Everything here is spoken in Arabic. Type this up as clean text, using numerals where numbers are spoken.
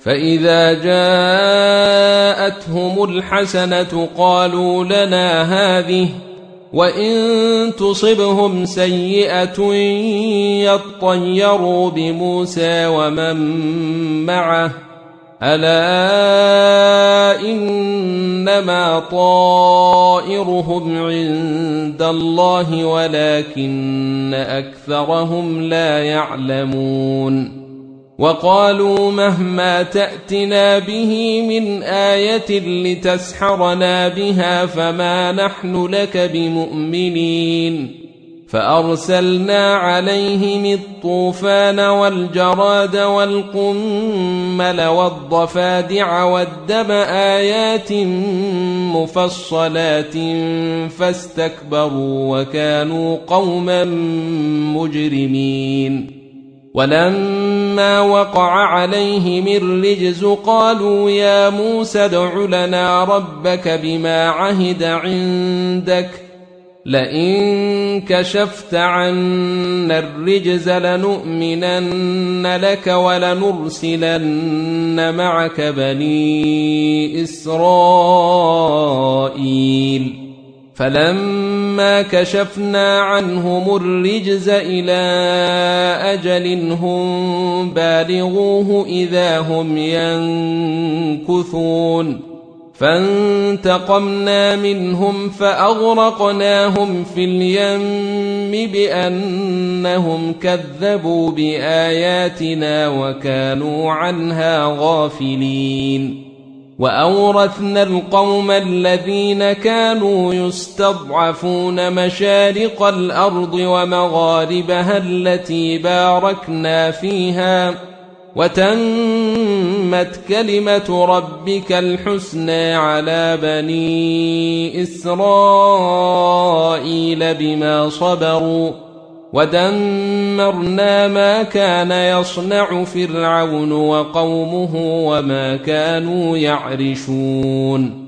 فإذا جاءتهم الحسنة قالوا لنا هذه، وإن تصبهم سيئة يطيروا بموسى ومن معه، ألا إنما طائرهم عند الله ولكن أكثرهم لا يعلمون. وقالوا مهما تأتنا به من آية لتسحرنا بها فما نحن لك بمؤمنين. فأرسلنا عليهم الطوفان والجراد والقمل والضفادع والدم آيات مفصلات فاستكبروا وكانوا قوما مجرمين. ولما وقع عليهم الرجز قالوا يا موسى ادع لنا ربك بما عهد عندك لئن كشفت عنا الرجز لنؤمنن لك ولنرسلن معك بني إسرائيل. فلما كشفنا عنهم الرجز إلى أجل هم بالغوه إذا هم ينكثون فانتقمنا منهم فأغرقناهم في اليم بأنهم كذبوا بآياتنا وكانوا عنها غافلين. وأورثنا القوم الذين كانوا يستضعفون مشارق الأرض ومغاربها التي باركنا فيها وتمت كلمة ربك الحسنى على بني إسرائيل بما صبروا ودمرنا ما كان يصنع فرعون وقومه وما كانوا يعرشون.